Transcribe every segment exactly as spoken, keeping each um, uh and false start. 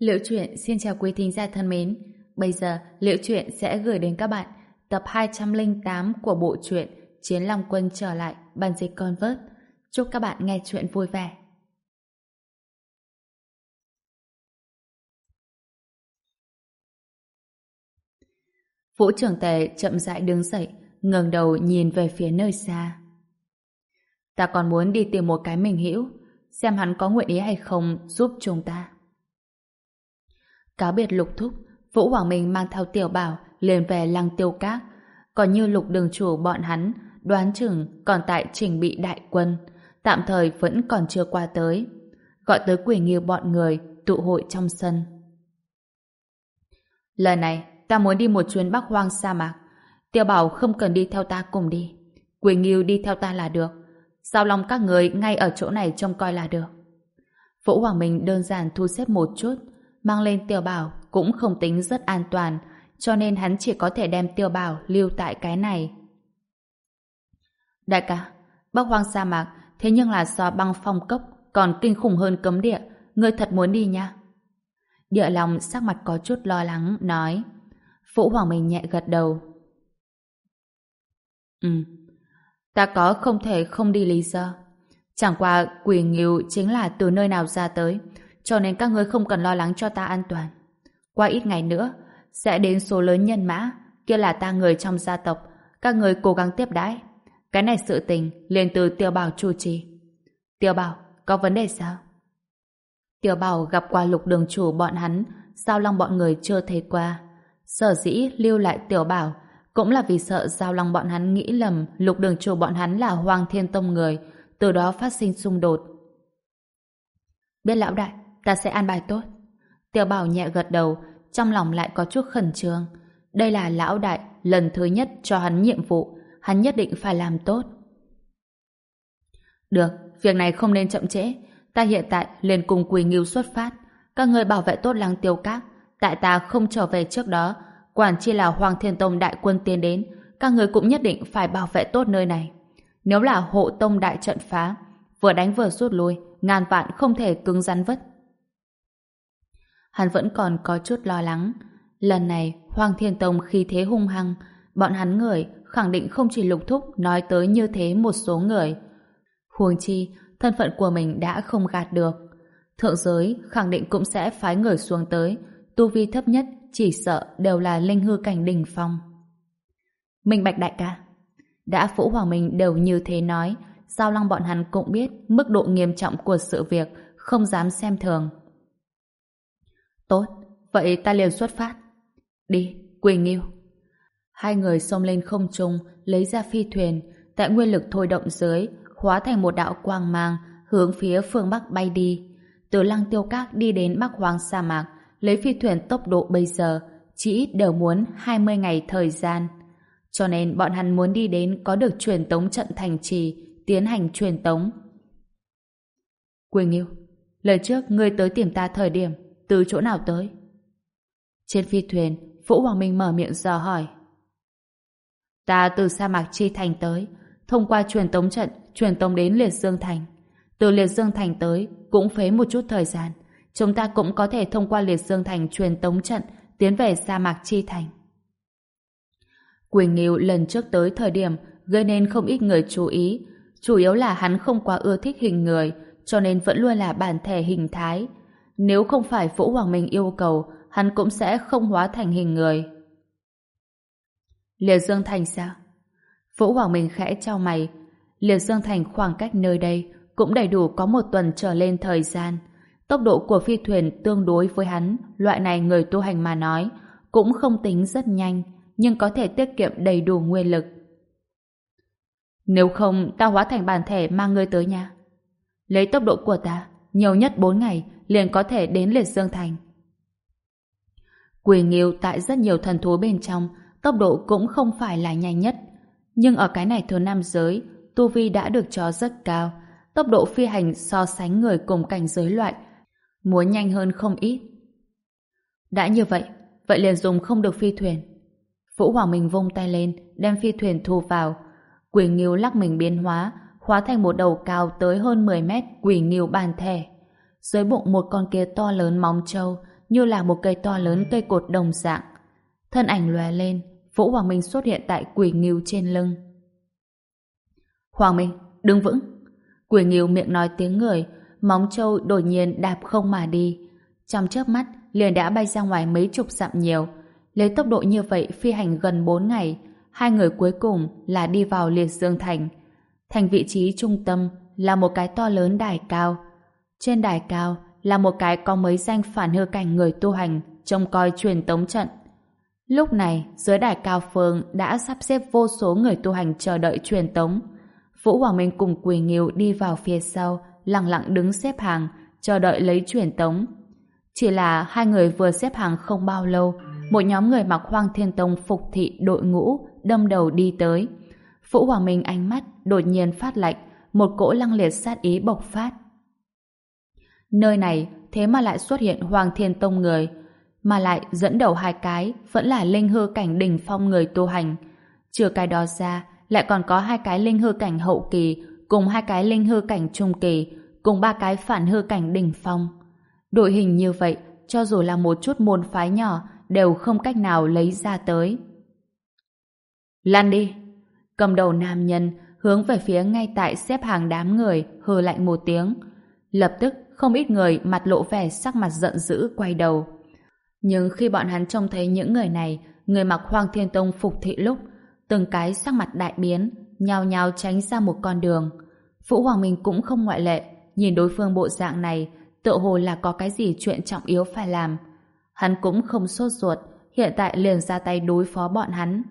Liễu Chuyện xin chào quý thính giả thân mến. Bây giờ Liễu Chuyện sẽ gửi đến các bạn tập hai trăm lẻ tám của bộ truyện Chiến Long Quân trở lại bản dịch Convert. Chúc các bạn nghe chuyện vui vẻ. Vũ Trưởng Tề chậm rãi đứng dậy, ngẩng đầu nhìn về phía nơi xa. Ta còn muốn đi tìm một cái mình hữu, xem hắn có nguyện ý hay không giúp chúng ta. Cáo biệt Lục Thúc, Vũ Hoàng Minh mang theo Tiểu Bảo liền về Lăng Tiêu Các. Còn như Lục đường chủ bọn hắn, đoán chừng còn tại chỉnh bị đại quân, tạm thời vẫn còn chưa qua tới. Gọi tới Quỷ Nghiêu bọn người tụ hội trong sân. Lần này ta muốn đi một chuyến Bắc Hoang sa mạc. Tiểu Bảo không cần đi theo ta cùng đi, Quỷ Nghiêu đi theo ta là được. Giao Long các người ngay ở chỗ này trông coi là được. Vũ Hoàng Minh đơn giản thu xếp một chút, mang lên Tiểu Bảo cũng không tính rất an toàn, cho nên hắn chỉ có thể đem Tiểu Bảo lưu tại cái này. Đại ca, Bắc Hoang sa mạc thế nhưng là so băng phong cốc còn kinh khủng hơn cấm địa, ngươi thật muốn đi nha? Địa Long sắc mặt có chút lo lắng nói. Vũ Hoàng Minh nhẹ gật đầu. Ừ, ta có không thể không đi lý do. Chẳng qua Quỷ Nghiêu chính là từ nơi nào ra tới, cho nên các ngươi không cần lo lắng cho ta an toàn. Qua ít ngày nữa sẽ đến số lớn nhân mã, kia là ta người trong gia tộc, các ngươi cố gắng tiếp đãi. Cái này sự tình liền từ Tiểu Bảo chủ trì. Tiểu Bảo, có vấn đề sao? Tiểu Bảo gặp qua Lục đường chủ bọn hắn, Giao Long bọn người chưa thấy qua. Sở dĩ lưu lại Tiểu Bảo cũng là vì sợ Giao Long bọn hắn nghĩ lầm Lục đường chủ bọn hắn là Hoàng Thiên Tông người, từ đó phát sinh xung đột. Biết lão đại, ta sẽ an bài tốt. Tiểu Bảo nhẹ gật đầu, trong lòng lại có chút khẩn trương. Đây là lão đại lần thứ nhất cho hắn nhiệm vụ, hắn nhất định phải làm tốt. Được, việc này không nên chậm trễ. Ta hiện tại liền cùng Quỳ Nghiêu xuất phát. Các người bảo vệ tốt Lăng Tiêu Các. Tại ta không trở về trước đó, quản chi là Hoàng Thiên Tông đại quân tiến đến, các người cũng nhất định phải bảo vệ tốt nơi này. Nếu là hộ tông đại trận phá, vừa đánh vừa rút lui, ngàn vạn không thể cứng rắn vất. Hắn vẫn còn có chút lo lắng. Lần này Hoàng Thiên Tông khí thế hung hăng, bọn hắn người khẳng định không chỉ Lục Thúc nói tới như thế một số người. Huống chi thân phận của mình đã không gạt được. Thượng giới khẳng định cũng sẽ phái người xuống tới, tu vi thấp nhất chỉ sợ đều là linh hư cảnh đỉnh phong. Minh bạch đại ca. Đã Vũ Hoàng Minh đều như thế nói, Giao Long bọn hắn cũng biết mức độ nghiêm trọng của sự việc, không dám xem thường. Tốt, vậy ta liền xuất phát. Đi, Quỳ Nghiêu. Hai người xông lên không trung, lấy ra phi thuyền, tại nguyên lực thôi động dưới, hóa thành một đạo quang mang, hướng phía phương Bắc bay đi. Từ Lăng Tiêu Các đi đến Bắc Hoang sa mạc, lấy phi thuyền tốc độ bây giờ, chỉ ít đều muốn hai mươi ngày thời gian. Cho nên bọn hắn muốn đi đến có được truyền tống trận thành trì, tiến hành truyền tống. Quỳ Nghiêu, lần trước ngươi tới tìm ta thời điểm, từ chỗ nào tới? Trên phi thuyền, Vũ Hoàng Minh mở miệng dò hỏi. Ta từ sa mạc Chi Thành tới, thông qua truyền tống trận, truyền tống đến Liệt Dương Thành. Từ Liệt Dương Thành tới, cũng phế một chút thời gian. Chúng ta cũng có thể thông qua Liệt Dương Thành truyền tống trận, tiến về sa mạc Chi Thành. Quỳnh Nghiêu lần trước tới thời điểm gây nên không ít người chú ý, chủ yếu là hắn không quá ưa thích hình người, cho nên vẫn luôn là bản thể hình thái. Nếu không phải Vũ Hoàng Minh yêu cầu, hắn cũng sẽ không hóa thành hình người. Liệt Dương Thành sao? Vũ Hoàng Minh khẽ chau mày. Liệt Dương Thành khoảng cách nơi đây cũng đầy đủ có một tuần trở lên thời gian. Tốc độ của phi thuyền tương đối với hắn, loại này người tu hành mà nói, cũng không tính rất nhanh, nhưng có thể tiết kiệm đầy đủ nguyên lực. Nếu không, ta hóa thành bản thể mang ngươi tới nha. Lấy tốc độ của ta, nhiều nhất bốn ngày liền có thể đến Liệt Dương Thành. Quỳ Nghiêu tại rất nhiều thần thú bên trong, tốc độ cũng không phải là nhanh nhất. Nhưng ở cái này thứ năm giới, tu vi đã được cho rất cao. Tốc độ phi hành so sánh người cùng cảnh giới loại, muốn nhanh hơn không ít. Đã như vậy, vậy liền dùng không được phi thuyền. Vũ Hoàng Minh vung tay lên, đem phi thuyền thu vào. Quỷ Nghiêu lắc mình biến hóa, hóa thành một đầu cao tới hơn mười mét Quỷ Nghiêu bản thể. Dưới bụng một con kia to lớn móng trâu, như là một cây to lớn cây cột đồng dạng. Thân ảnh lóe lên, Vũ Hoàng Minh xuất hiện tại Quỷ Ngưu trên lưng. Hoàng Minh, đứng vững. Quỷ Ngưu miệng nói tiếng người, móng trâu đột nhiên đạp không mà đi. Trong chớp mắt, liền đã bay ra ngoài mấy chục dặm nhiều. Lấy tốc độ như vậy phi hành gần bốn ngày, hai người cuối cùng là đi vào Liệt Dương Thành. Thành vị trí trung tâm là một cái to lớn đài cao. Trên đài cao là một cái có mấy danh phản hư cảnh người tu hành trông coi truyền tống trận. Lúc này, dưới đài cao phương đã sắp xếp vô số người tu hành chờ đợi truyền tống. Vũ Hoàng Minh cùng Quỳ Nghiêu đi vào phía sau, lặng lặng đứng xếp hàng, chờ đợi lấy truyền tống. Chỉ là hai người vừa xếp hàng không bao lâu, một nhóm người mặc Hoang Thiên Tông phục thị đội ngũ đâm đầu đi tới. Vũ Hoàng Minh ánh mắt đột nhiên phát lạnh, một cỗ lăng liệt sát ý bộc phát. Nơi này thế mà lại xuất hiện Hoàng Thiên Tông người, mà lại dẫn đầu hai cái vẫn là linh hư cảnh đỉnh phong người tu hành. Trừ cái đó ra, lại còn có hai cái linh hư cảnh hậu kỳ, cùng hai cái linh hư cảnh trung kỳ, cùng ba cái phản hư cảnh đỉnh phong. Đội hình như vậy, cho dù là một chút môn phái nhỏ, đều không cách nào lấy ra tới. Lăn đi! Cầm đầu nam nhân hướng về phía ngay tại xếp hàng đám người, hừ lạnh một tiếng. Lập tức, không ít người mặt lộ vẻ sắc mặt giận dữ quay đầu. Nhưng khi bọn hắn trông thấy những người này, người mặc Hoang Thiên Tông phục thị lúc, từng cái sắc mặt đại biến, nhao nhao tránh ra một con đường. Vũ Hoàng Minh cũng không ngoại lệ, nhìn đối phương bộ dạng này, tựa hồ là có cái gì chuyện trọng yếu phải làm. Hắn cũng không sốt ruột, hiện tại liền ra tay đối phó bọn hắn.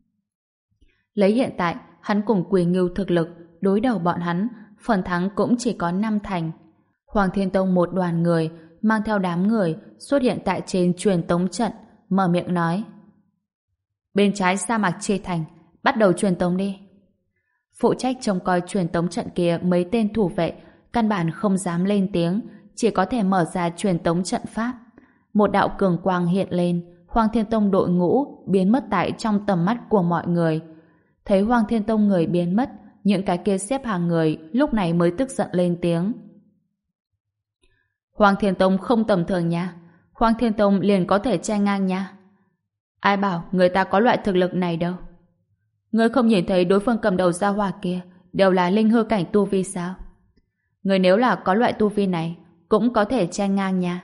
Lấy hiện tại, hắn cùng Quỳ Ngưu thực lực, đối đầu bọn hắn, phần thắng cũng chỉ có năm thành. Hoàng Thiên Tông một đoàn người, mang theo đám người, xuất hiện tại trên truyền tống trận, mở miệng nói. Bên trái sa mạc Chê Thành, bắt đầu truyền tống đi. Phụ trách trông coi truyền tống trận kia mấy tên thủ vệ, căn bản không dám lên tiếng, chỉ có thể mở ra truyền tống trận pháp. Một đạo cường quang hiện lên, Hoàng Thiên Tông đội ngũ biến mất tại trong tầm mắt của mọi người. Thấy Hoàng Thiên Tông người biến mất, những cái kia xếp hàng người lúc này mới tức giận lên tiếng. Hoàng Thiên Tông không tầm thường nha, Hoàng Thiên Tông liền có thể che ngang nha. Ai bảo người ta có loại thực lực này đâu? Ngươi không nhìn thấy đối phương cầm đầu gia hỏa kia đều là linh hư cảnh tu vi sao? Người nếu là có loại tu vi này cũng có thể che ngang nha.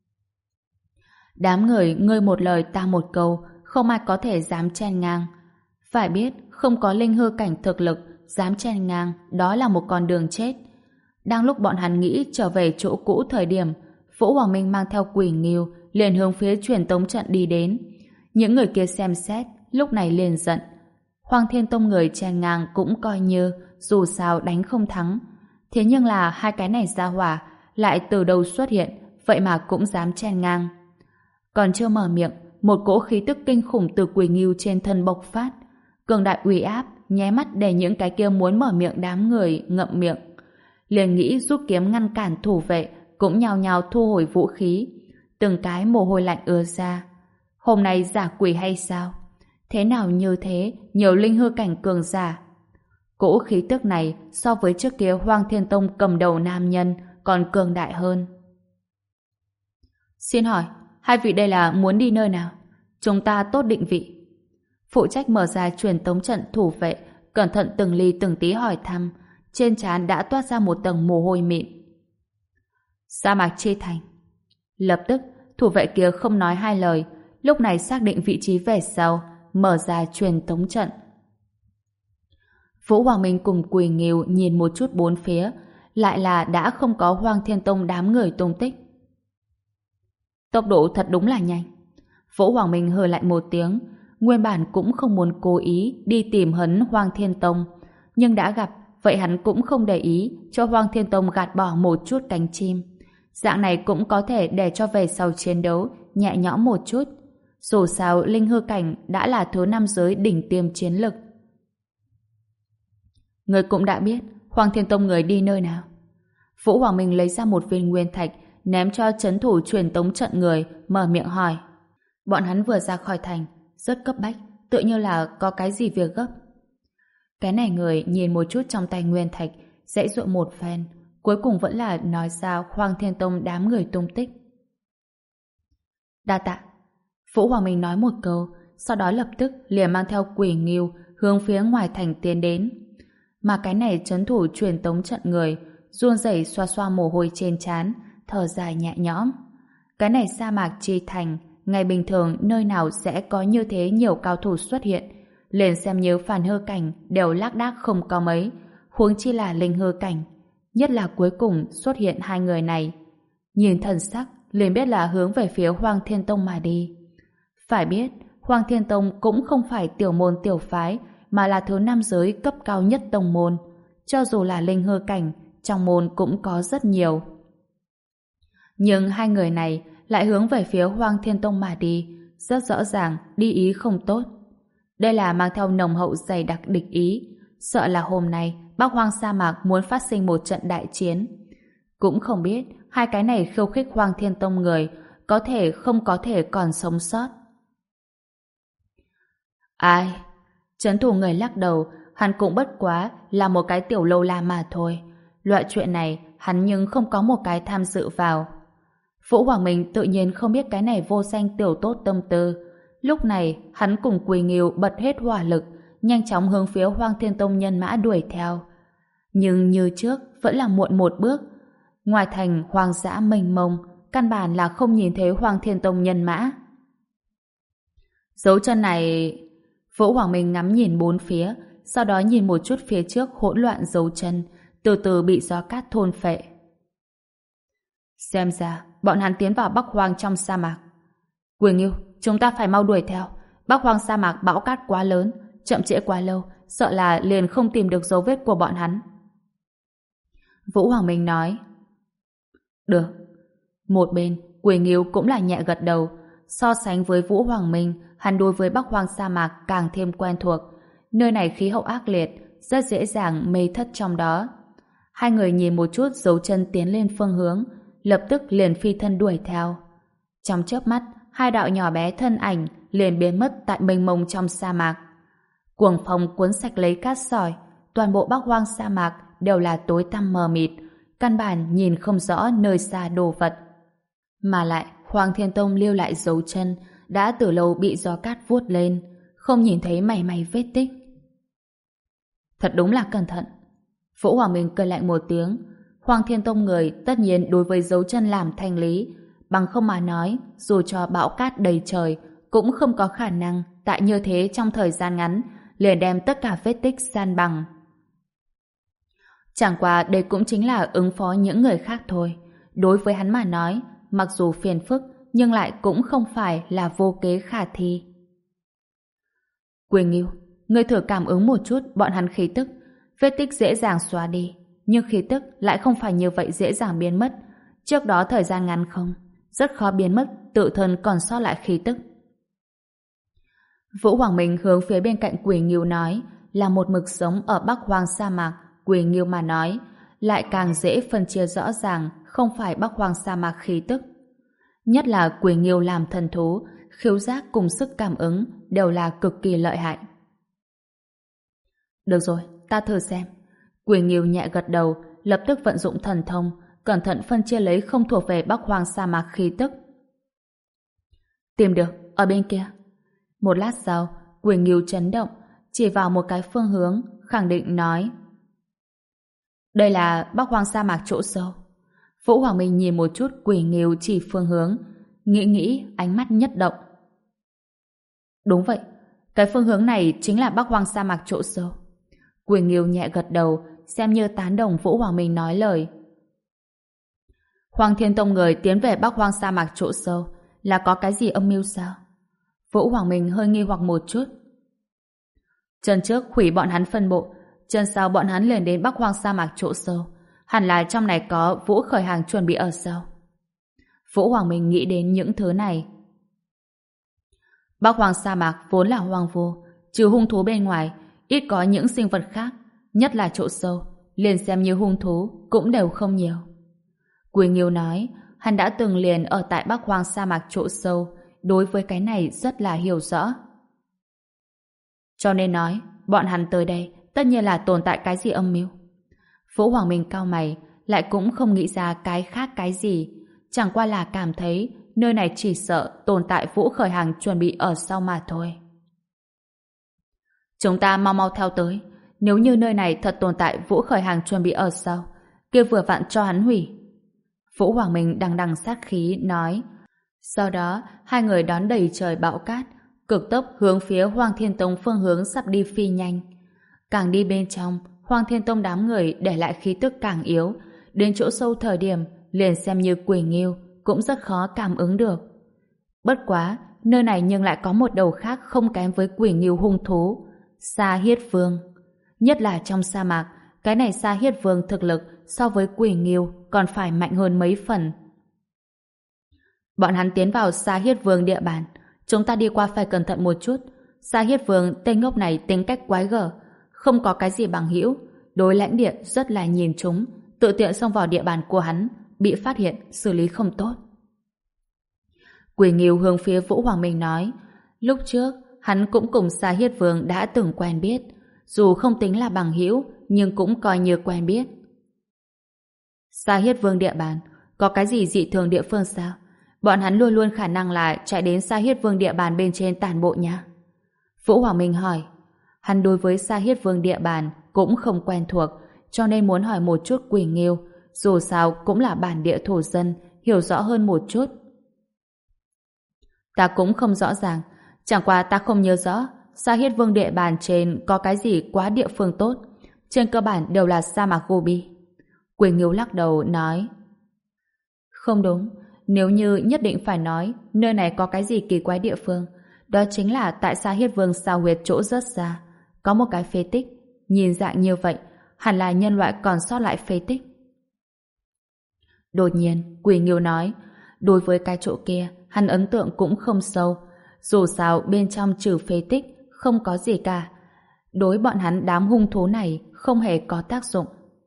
Đám người ngươi một lời ta một câu, không ai có thể dám chen ngang. Phải biết, không có linh hư cảnh thực lực, dám chen ngang, đó là một con đường chết. Đang lúc bọn hắn nghĩ trở về chỗ cũ thời điểm, Vũ Hoàng Minh mang theo Quỷ Nghiêu liền hướng phía truyền tống trận đi đến. Những người kia xem xét, lúc này liền giận. Hoàng Thiên Tông người chen ngang cũng coi như, dù sao đánh không thắng. Thế nhưng là hai cái này ra hỏa, lại từ đầu xuất hiện, vậy mà cũng dám chen ngang. Còn chưa mở miệng, một cỗ khí tức kinh khủng từ Quỷ Nghiêu trên thân bộc phát. Cường đại uy áp, nháy mắt để những cái kia muốn mở miệng đám người ngậm miệng. Liền nghĩ rút kiếm ngăn cản thủ vệ, cũng nhao nhao thu hồi vũ khí. Từng cái mồ hôi lạnh ứa ra. Hôm nay giả quỷ hay sao? Thế nào như thế, nhiều linh hư cảnh cường giả. Cỗ khí tức này so với trước kia Hoang Thiên Tông cầm đầu nam nhân còn cường đại hơn. Xin hỏi, hai vị đây là muốn đi nơi nào? Chúng ta tốt định vị. Phụ trách mở ra truyền tống trận thủ vệ, cẩn thận từng ly từng tí hỏi thăm, trên trán đã toát ra một tầng mồ hôi mịn. Sa mạc Chê Thành. Lập tức, thủ vệ kia không nói hai lời, lúc này xác định vị trí về sau, mở ra truyền tống trận. Vũ Hoàng Minh cùng Quỳ Nghiêu nhìn một chút bốn phía, lại là đã không có Hoang Thiên Tông đám người tung tích. Tốc độ thật đúng là nhanh. Vũ Hoàng Minh hừ lại một tiếng, nguyên bản cũng không muốn cố ý đi tìm hấn Hoang Thiên Tông, nhưng đã gặp, vậy hắn cũng không để ý cho Hoang Thiên Tông gạt bỏ một chút cánh chim. Dạng này cũng có thể để cho về sau chiến đấu nhẹ nhõm một chút. Dù sao linh hư cảnh đã là thứ năm giới đỉnh tiêm chiến lực. Người cũng đã biết Hoang Thiên Tông người đi nơi nào. Vũ Hoàng Minh lấy ra một viên nguyên thạch ném cho trấn thủ truyền tống trận người, mở miệng hỏi. Bọn hắn vừa ra khỏi thành, rất cấp bách, tựa như là có cái gì việc gấp. Cái này người nhìn một chút trong tay nguyên thạch, dãy dụa một phen, cuối cùng vẫn là nói ra Hoang Thiên Tông đám người tung tích. Đa tạ. Vũ Hoàng Minh nói một câu, sau đó lập tức liền mang theo Quỷ Ngưu hướng phía ngoài thành tiến đến. Mà cái này trấn thủ truyền tống trận người, run rẩy xoa xoa mồ hôi trên trán, thở dài nhẹ nhõm. Cái này sa mạc chi thành, ngày bình thường nơi nào sẽ có như thế nhiều cao thủ xuất hiện, liền xem như phản hư cảnh đều lác đác không có mấy, huống chi là linh hư cảnh, nhất là cuối cùng xuất hiện hai người này. Nhìn thần sắc, liền biết là hướng về phía Hoang Thiên Tông mà đi. Phải biết, Hoang Thiên Tông cũng không phải tiểu môn tiểu phái, mà là thứ nam giới cấp cao nhất tông môn. Cho dù là linh hư cảnh, trong môn cũng có rất nhiều. Nhưng hai người này lại hướng về phía Hoang Thiên Tông mà đi, rất rõ ràng đi ý không tốt. Đây là mang theo nồng hậu dày đặc địch ý, sợ là hôm nay Bắc Hoang sa mạc muốn phát sinh một trận đại chiến. Cũng không biết hai cái này khiêu khích Hoang Thiên Tông người có thể không có thể còn sống sót. Ai? Trấn thủ người lắc đầu, hắn cũng bất quá là một cái tiểu lâu la mà thôi. Loại chuyện này hắn nhưng không có một cái tham dự vào. Vũ Hoàng Minh tự nhiên không biết cái này vô danh tiểu tốt tâm tư. Lúc này hắn cùng Quỳ Nghiêu bật hết hỏa lực, nhanh chóng hướng phía Hoang Thiên Tông nhân mã đuổi theo. Nhưng như trước vẫn là muộn một bước. Ngoài thành hoang dã mênh mông, căn bản là không nhìn thấy Hoang Thiên Tông nhân mã. Dấu chân này... Vũ Hoàng Minh ngắm nhìn bốn phía, sau đó nhìn một chút phía trước hỗn loạn dấu chân, từ từ bị gió cát thôn phệ. Xem ra, bọn hắn tiến vào Bắc Hoang trong sa mạc. Quỳnh Nghiêu, chúng ta phải mau đuổi theo. Bắc Hoang sa mạc bão cát quá lớn, chậm trễ quá lâu, sợ là liền không tìm được dấu vết của bọn hắn. Vũ Hoàng Minh nói. Được. Một bên, Quỳnh Nghiêu cũng là nhẹ gật đầu. So sánh với Vũ Hoàng Minh, hắn đối với Bắc Hoang sa mạc càng thêm quen thuộc. Nơi này khí hậu ác liệt, rất dễ dàng mê thất trong đó. Hai người nhìn một chút dấu chân tiến lên phương hướng, lập tức liền phi thân đuổi theo. Trong chớp mắt, hai đạo nhỏ bé thân ảnh liền biến mất tại mênh mông trong sa mạc. Cuồng phong cuốn sạch lấy cát sỏi, toàn bộ Bắc Hoang sa mạc đều là tối tăm mờ mịt, căn bản nhìn không rõ nơi xa đồ vật. Mà lại, Hoang Thiên Tông lưu lại dấu chân đã từ lâu bị gió cát vuốt lên, không nhìn thấy mảy may vết tích. Thật đúng là cẩn thận. Vũ Hoàng Minh cười lạnh một tiếng. Hoang Thiên Tông người tất nhiên đối với dấu chân làm thanh lý, bằng không mà nói, dù cho bão cát đầy trời, cũng không có khả năng tại như thế trong thời gian ngắn liền đem tất cả vết tích san bằng. Chẳng qua đây cũng chính là ứng phó những người khác thôi. Đối với hắn mà nói, mặc dù phiền phức, nhưng lại cũng không phải là vô kế khả thi. Quỳnh Nghiêu, ngươi thử cảm ứng một chút bọn hắn khí tức. Vết tích dễ dàng xóa đi, nhưng khí tức lại không phải như vậy dễ dàng biến mất. Trước đó thời gian ngắn không, rất khó biến mất, tự thân còn sót lại khí tức. Vũ Hoàng Minh hướng phía bên cạnh Quỳ Nghiêu nói, là một mực sống ở Bắc Hoang sa mạc, Quỳ Nghiêu mà nói, lại càng dễ phân chia rõ ràng không phải Bắc Hoang sa mạc khí tức. Nhất là Quỳ Nghiêu làm thần thú, khiếu giác cùng sức cảm ứng đều là cực kỳ lợi hại. Được rồi, ta thử xem. Quỳ Nghiêu nhẹ gật đầu, lập tức vận dụng thần thông, cẩn thận phân chia lấy không thuộc về Bắc Hoang sa mạc khí tức. Tìm được, ở bên kia. Một lát sau, Quỳ Nghiêu chấn động, chỉ vào một cái phương hướng, khẳng định nói. Đây là Bắc Hoang sa mạc chỗ sâu. Vũ Hoàng Minh nhìn một chút Quỳ Nghiêu chỉ phương hướng, nghĩ nghĩ, ánh mắt nhất động. Đúng vậy, cái phương hướng này chính là Bắc Hoang sa mạc chỗ sâu. Quỳ Nghiêu nhẹ gật đầu, xem như tán đồng Vũ Hoàng Minh nói lời. Hoang Thiên Tông người tiến về Bắc Hoang sa mạc chỗ sâu là có cái gì âm mưu sao? Vũ Hoàng Minh hơi nghi hoặc một chút. Chân trước hủy bọn hắn phân bộ, chân sau bọn hắn liền đến Bắc Hoang sa mạc chỗ sâu. Hẳn là trong này có Vũ Khởi Hàng chuẩn bị ở sau. Vũ Hoàng Minh nghĩ đến những thứ này. Bắc Hoang sa mạc vốn là hoang vu, trừ hung thú bên ngoài, ít có những sinh vật khác, nhất là chỗ sâu, liền xem như hung thú cũng đều không nhiều. Quỳ Nghiêu nói, hắn đã từng liền ở tại Bắc Hoang sa mạc chỗ sâu, đối với cái này rất là hiểu rõ. Cho nên nói, bọn hắn tới đây tất nhiên là tồn tại cái gì âm mưu. Vũ Hoàng Minh cau mày, lại cũng không nghĩ ra cái khác cái gì, chẳng qua là cảm thấy nơi này chỉ sợ tồn tại Vũ Khởi Hàng chuẩn bị ở sau mà thôi. Chúng ta mau mau theo tới. Nếu như nơi này thật tồn tại Vũ Khởi Hàng chuẩn bị ở sau, kia vừa vặn cho hắn hủy. Vũ Hoàng Minh đằng đằng sát khí nói. Sau đó, hai người đón đầy trời bão cát, cực tốc hướng phía Hoang Thiên Tông phương hướng sắp đi phi nhanh. Càng đi bên trong, Hoang Thiên Tông đám người để lại khí tức càng yếu, đến chỗ sâu thời điểm liền xem như Quỷ Nghiêu cũng rất khó cảm ứng được. Bất quá, nơi này nhưng lại có một đầu khác không kém với Quỷ Nghiêu hung thú, Sa Hiết Vương. Nhất là trong sa mạc, cái này Sa Hiết Vương thực lực so với Quỷ Nghiêu còn phải mạnh hơn mấy phần. Bọn hắn tiến vào Sa Hiết Vương địa bàn, chúng ta đi qua phải cẩn thận một chút. Sa Hiết Vương tên ngốc này tính cách quái gở, không có cái gì bằng hữu, đối lãnh địa rất là nhìn chúng, tự tiện xông vào địa bàn của hắn, bị phát hiện xử lý không tốt. Quỷ Nghiêu hướng phía Vũ Hoàng Minh nói, lúc trước hắn cũng cùng Sa Hiết Vương đã từng quen biết, dù không tính là bằng hữu nhưng cũng coi như quen biết. Sa Hiết Vương địa bàn có cái gì dị thường địa phương sao? Bọn hắn luôn luôn khả năng là chạy đến Sa Hiết Vương địa bàn bên trên tản bộ nha. Vũ Hoàng Minh hỏi. Hắn đối với Sa Hiết Vương địa bàn cũng không quen thuộc, cho nên muốn hỏi một chút Quỷ Nghiêu, dù sao cũng là bản địa thổ dân, hiểu rõ hơn một chút. Ta cũng không rõ ràng, chẳng qua ta không nhớ rõ Sa Hiết Vương địa bàn trên có cái gì quá địa phương tốt, trên cơ bản đều là sa mạc Gobi. Quỷ Nghiêu lắc đầu nói. Không đúng, nếu như nhất định phải nói nơi này có cái gì kỳ quái địa phương, đó chính là tại Sa Hiết Vương sao huyệt chỗ rất xa có một cái phế tích, nhìn dạng như vậy hẳn là nhân loại còn sót lại phế tích. Đột nhiên Quỷ Nghiêu nói, đối với cái chỗ kia hắn ấn tượng cũng không sâu, dù sao bên trong trừ phế tích không có gì cả, đối bọn hắn đám hung thú này không hề có tác dụng.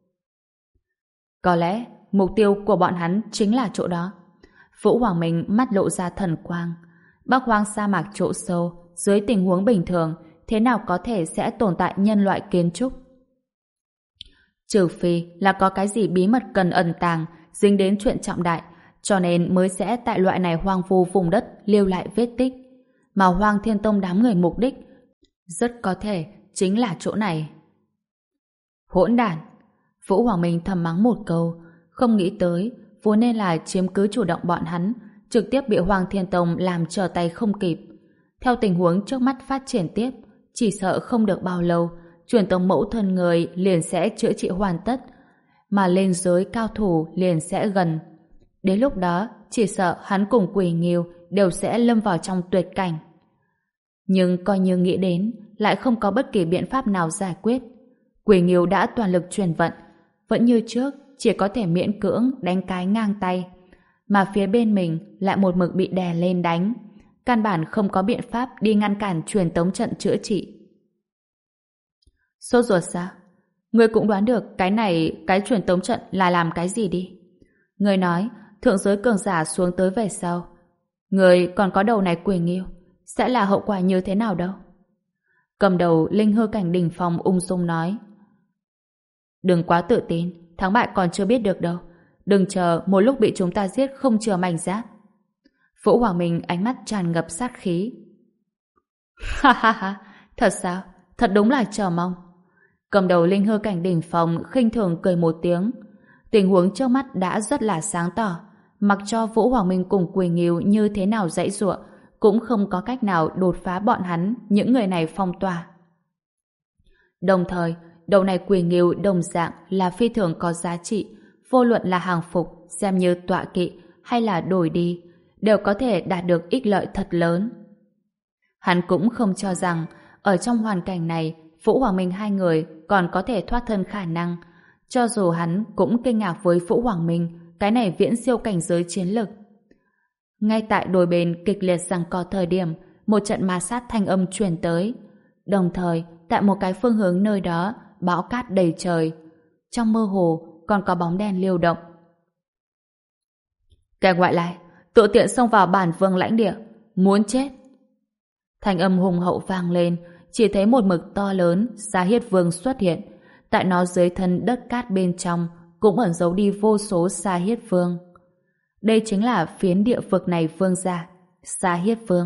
Có lẽ mục tiêu của bọn hắn chính là chỗ đó. Vũ Hoàng Minh mắt lộ ra thần quang. Bắc hoang sa mạc chỗ sâu, dưới tình huống bình thường thế nào có thể sẽ tồn tại nhân loại kiến trúc? Trừ phi là có cái gì bí mật cần ẩn tàng, dính đến chuyện trọng đại, cho nên mới sẽ tại loại này hoang vu vùng đất lưu lại vết tích. Mà Hoang Thiên Tông đám người mục đích rất có thể chính là chỗ này. Hỗn đản! Vũ Hoàng Minh thầm mắng một câu, không nghĩ tới vốn nên là chiếm cứ chủ động bọn hắn, trực tiếp bị Hoang Thiên Tông làm trở tay không kịp. Theo tình huống trước mắt phát triển tiếp, chỉ sợ không được bao lâu, truyền tông mẫu thân người liền sẽ chữa trị hoàn tất, mà lên giới cao thủ liền sẽ gần. Đến lúc đó, chỉ sợ hắn cùng Quỷ Nghiêu đều sẽ lâm vào trong tuyệt cảnh. Nhưng coi như nghĩ đến, lại không có bất kỳ biện pháp nào giải quyết. Quỷ Nghiêu đã toàn lực truyền vận, vẫn như trước, chỉ có thể miễn cưỡng đánh cái ngang tay, mà phía bên mình lại một mực bị đè lên đánh, căn bản không có biện pháp đi ngăn cản truyền tống trận chữa trị. Sốt ruột sao? Ngươi cũng đoán được cái này, cái truyền tống trận là làm cái gì đi? Ngươi nói thượng giới cường giả xuống tới về sau, ngươi còn có đầu này Quỷ Nghiêu, sẽ là hậu quả như thế nào đâu? Cầm đầu linh hư cảnh đỉnh phong ung dung nói. Đừng quá tự tin, thắng bại còn chưa biết được đâu. Đừng chờ một lúc bị chúng ta giết không chừa mảnh giáp. Vũ Hoàng Minh ánh mắt tràn ngập sát khí. Ha ha ha, thật sao? Thật đúng là chờ mong. Cầm đầu linh hư cảnh đỉnh phong khinh thường cười một tiếng. Tình huống trước mắt đã rất là sáng tỏ, mặc cho Vũ Hoàng Minh cùng Quỷ Nghiêu như thế nào dãy giụa, cũng không có cách nào đột phá bọn hắn, những người này phong tỏa. Đồng thời, đầu này Quỷ Nghiêu đồng dạng là phi thường có giá trị, vô luận là hàng phục, xem như tọa kỵ hay là đổi đi, đều có thể đạt được ích lợi thật lớn. Hắn cũng không cho rằng ở trong hoàn cảnh này Vũ Hoàng Minh hai người còn có thể thoát thân khả năng, cho dù hắn cũng kinh ngạc với Vũ Hoàng Minh cái này viễn siêu cảnh giới chiến lực. Ngay tại đôi bên kịch liệt giằng co thời điểm, một trận ma sát thanh âm truyền tới, đồng thời tại một cái phương hướng nơi đó bão cát đầy trời, trong mơ hồ còn có bóng đen lưu động. Kẻ ngoại lai tự tiện xông vào bản vương lãnh địa, muốn chết! Thanh âm hùng hậu vang lên, chỉ thấy một mực to lớn Sa Hiết Vương xuất hiện, tại nó dưới thân đất cát bên trong cũng ẩn giấu đi vô số Sa Hiết Vương. Đây chính là phiến địa vực này vương gia, Sa Hiết Vương.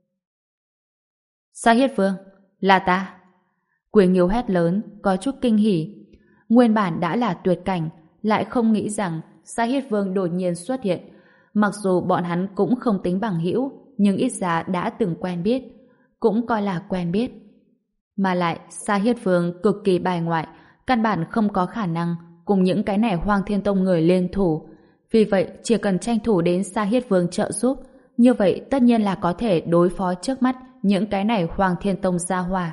Sa Hiết Vương, là ta. Quỷ Nghiêu hét lớn, có chút kinh hỉ. Nguyên bản đã là tuyệt cảnh, lại không nghĩ rằng Sa Hiết Vương đột nhiên xuất hiện. Mặc dù bọn hắn cũng không tính bằng hữu, nhưng ít ra đã từng quen biết, cũng coi là quen biết. Mà lại, Sa Hiết Vương cực kỳ bài ngoại, căn bản không có khả năng cùng những cái này Hoang Thiên Tông người liên thủ. Vì vậy, chỉ cần tranh thủ đến Sa Hiết Vương trợ giúp, như vậy tất nhiên là có thể đối phó trước mắt những cái này Hoang Thiên Tông gia hỏa.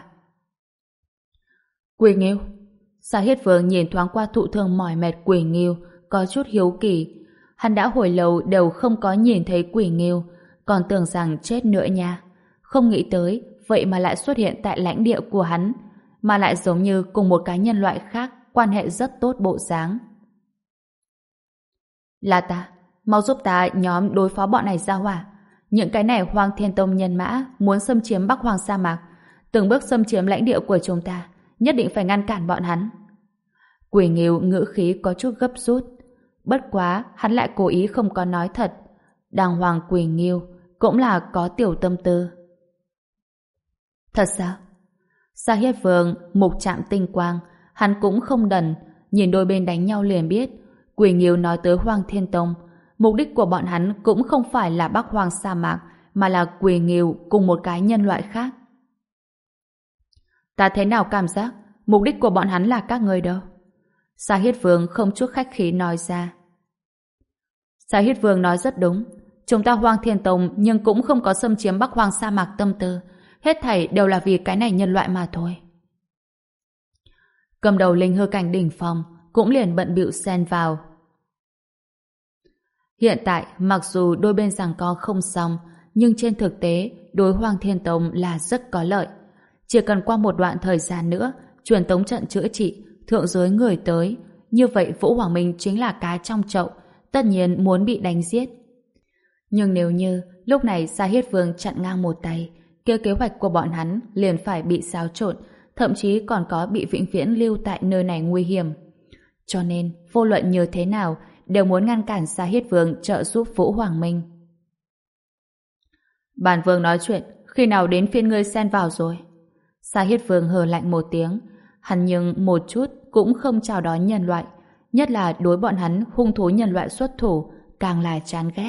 Quỷ Nghiêu. Sa Hiết Vương nhìn thoáng qua thụ thương mỏi mệt Quỷ Nghiêu, có chút hiếu kỳ. Hắn đã hồi lâu đều không có nhìn thấy Quỷ Nghiêu, còn tưởng rằng chết nữa nha. Không nghĩ tới, vậy mà lại xuất hiện tại lãnh địa của hắn, mà lại giống như cùng một cái nhân loại khác quan hệ rất tốt bộ dáng. Là ta, mau giúp ta nhóm đối phó bọn này ra hỏa. Những cái này Hoang Thiên Tông nhân mã muốn xâm chiếm Bắc Hoang sa mạc, từng bước xâm chiếm lãnh địa của chúng ta, nhất định phải ngăn cản bọn hắn. Quỷ Nghiêu ngữ khí có chút gấp rút, bất quá hắn lại cố ý không có nói thật. Đàng hoàng Quỷ Nghiêu cũng là có tiểu tâm tư. Thật sao? Sa Hiết Vương mục chạm tinh quang, hắn cũng không đần, nhìn đôi bên đánh nhau liền biết. Quỷ Nghiêu nói tới Hoang Thiên Tông, mục đích của bọn hắn cũng không phải là Bắc Hoang sa mạc, mà là Quỷ Nghiêu cùng một cái nhân loại khác. Ta thế nào cảm giác mục đích của bọn hắn là các ngươi đâu? Sa Hiết Vương không chút khách khí nói ra. Sa Hiết Vương nói rất đúng, chúng ta Hoang Thiên Tông nhưng cũng không có xâm chiếm Bắc Hoang sa mạc tâm tư, hết thảy đều là vì cái này nhân loại mà thôi. Cầm đầu linh hư cảnh đỉnh phong cũng liền bận bịu xen vào. Hiện tại mặc dù đôi bên giằng co không xong, nhưng trên thực tế đối Hoang Thiên Tông là rất có lợi. Chỉ cần qua một đoạn thời gian nữa truyền tống trận chữa trị, thượng giới người tới, như vậy Vũ Hoàng Minh chính là cá trong chậu, tất nhiên muốn bị đánh giết. Nhưng nếu như lúc này Sa Hiết Vương chặn ngang một tay, kia kế hoạch của bọn hắn liền phải bị xáo trộn, thậm chí còn có bị vĩnh viễn lưu tại nơi này nguy hiểm. Cho nên, vô luận như thế nào, đều muốn ngăn cản Sa Hiết Vương trợ giúp Vũ Hoàng Minh. Bản Vương nói chuyện, khi nào đến phiên ngươi xen vào rồi? Sa Hiết Vương hừ lạnh một tiếng, hắn nhưng một chút cũng không chào đón nhân loại, nhất là đối bọn hắn hung thú nhân loại xuất thủ, càng là chán ghét.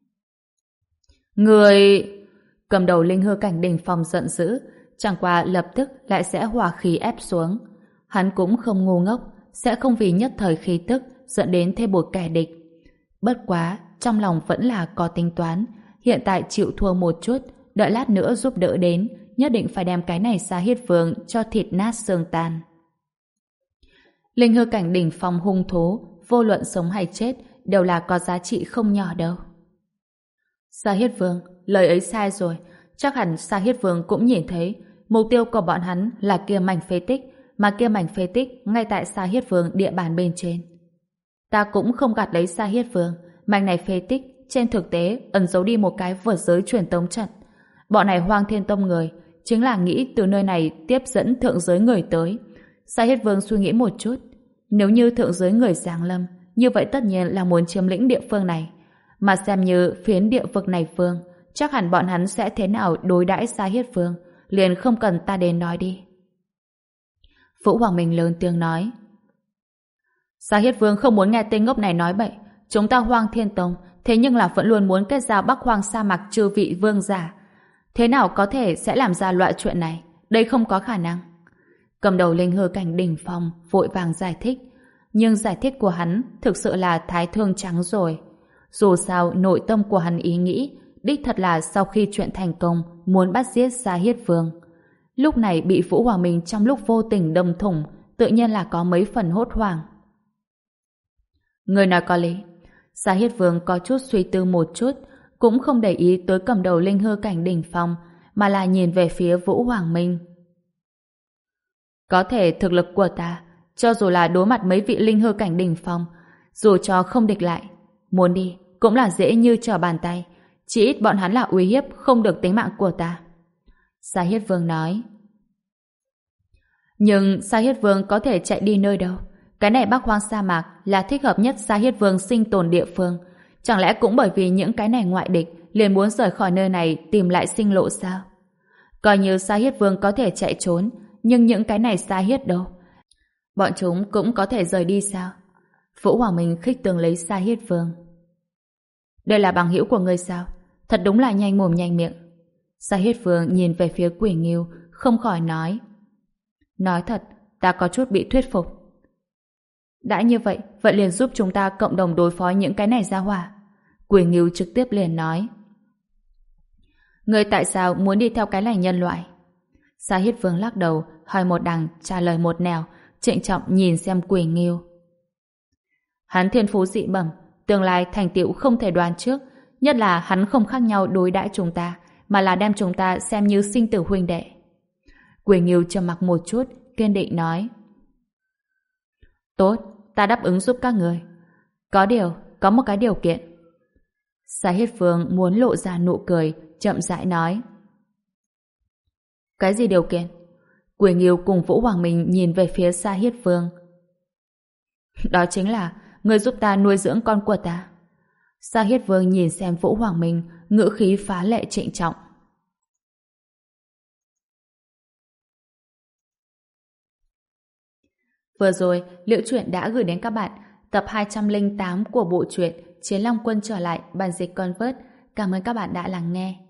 Người... Cầm đầu linh hư cảnh đỉnh phong giận dữ, chẳng qua lập tức lại sẽ hỏa khí ép xuống. Hắn cũng không ngu ngốc, sẽ không vì nhất thời khí tức dẫn đến thêm một kẻ địch. Bất quá, trong lòng vẫn là có tính toán, hiện tại chịu thua một chút, đợi lát nữa giúp đỡ đến, nhất định phải đem cái này Sa Hiết Vương cho thịt nát xương tan. Linh hư cảnh đỉnh phong hung thú, vô luận sống hay chết, đều là có giá trị không nhỏ đâu. Sa Hiết Vương, lời ấy sai rồi, chắc hẳn Sa Hiết Vương cũng nhìn thấy, mục tiêu của bọn hắn là kia mảnh phế tích, mà kia mảnh phế tích ngay tại Sa Hiết Vương địa bàn bên trên. Ta cũng không gạt lấy Sa Hiết Vương, mảnh này phế tích trên thực tế ẩn giấu đi một cái vượt giới truyền tống trận. Bọn này Hoang Thiên Tông người chính là nghĩ từ nơi này tiếp dẫn thượng giới người tới. Sa Hiết Vương suy nghĩ một chút, nếu như thượng giới người giáng lâm, như vậy tất nhiên là muốn chiếm lĩnh địa phương này, mà xem như phiến địa vực này vương, chắc hẳn bọn hắn sẽ thế nào đối đãi Sa Hiết Vương, liền không cần ta đến nói đi. Vũ Hoàng Minh lớn tiếng nói. Sa Hiết Vương không muốn nghe tên ngốc này nói bậy, chúng ta Hoang Thiên Tông thế nhưng là vẫn luôn muốn kết giao Bắc Hoang sa mạc chư vị vương giả, thế nào có thể sẽ làm ra loại chuyện này? Đây không có khả năng. Cầm đầu linh hư cảnh đỉnh phong vội vàng giải thích, nhưng giải thích của hắn thực sự là thái thương trắng rồi. Dù sao nội tâm của hắn ý nghĩ đích thật là sau khi chuyện thành công muốn bắt giết Sa Hiết Vương. Lúc này bị Vũ Hoàng Minh trong lúc vô tình đâm thủng, tự nhiên là có mấy phần hốt hoảng. Người nói có lý. Sa Hiết Vương có chút suy tư một chút, cũng không để ý tới cầm đầu linh hư cảnh đỉnh phong, mà là nhìn về phía Vũ Hoàng Minh. Có thể thực lực của ta, cho dù là đối mặt mấy vị linh hư cảnh đỉnh phong, dù cho không địch lại, muốn đi cũng là dễ như trở bàn tay, chỉ ít bọn hắn là uy hiếp không được tính mạng của ta. Sa Hiết Vương nói. Nhưng Sa Hiết Vương có thể chạy đi nơi đâu? Cái này Bắc Hoang sa mạc là thích hợp nhất Sa Hiết Vương sinh tồn địa phương. Chẳng lẽ cũng bởi vì những cái này ngoại địch liền muốn rời khỏi nơi này tìm lại sinh lộ sao? Coi như Sa Hiết Vương có thể chạy trốn, nhưng những cái này Sa Hiết đâu? Bọn chúng cũng có thể rời đi sao? Vũ Hoàng Minh khích tướng lấy Sa Hiết Vương. Đây là bằng hữu của ngươi sao? Thật đúng là nhanh mồm nhanh miệng. Sa Hiết Vương nhìn về phía Quỷ Ngưu, không khỏi nói. Nói thật, ta có chút bị thuyết phục. Đã như vậy, vậy liền giúp chúng ta cộng đồng đối phó những cái này ra hỏa. Quỷ Ngưu trực tiếp liền nói. Ngươi tại sao muốn đi theo cái này nhân loại? Sa Hiết Vương lắc đầu, hỏi một đằng, trả lời một nẻo, trịnh trọng nhìn xem Quỷ Ngưu. Hắn thiên phú dị bẩm, tương lai thành tựu không thể đoán trước, nhất là hắn không khác nhau đối đãi chúng ta, mà là đem chúng ta xem như sinh tử huynh đệ. Quỷ Ngưu trầm mặc một chút, kiên định nói. Tốt, ta đáp ứng giúp các người. Có điều, có một cái điều kiện. Sa Hiết Vương muốn lộ ra nụ cười, chậm rãi nói. Cái gì điều kiện? Quỷ Ngưu cùng Vũ Hoàng Minh nhìn về phía Sa Hiết Vương. Đó chính là người giúp ta nuôi dưỡng con của ta. Sa Hiết Vương nhìn xem Vũ Hoàng Minh, ngữ khí phá lệ trịnh trọng. Vừa rồi, Liễu Chuyện đã gửi đến các bạn tập hai trăm lẻ tám của bộ truyện Chiến Long Quân trở lại bản dịch Convert. Cảm ơn các bạn đã lắng nghe.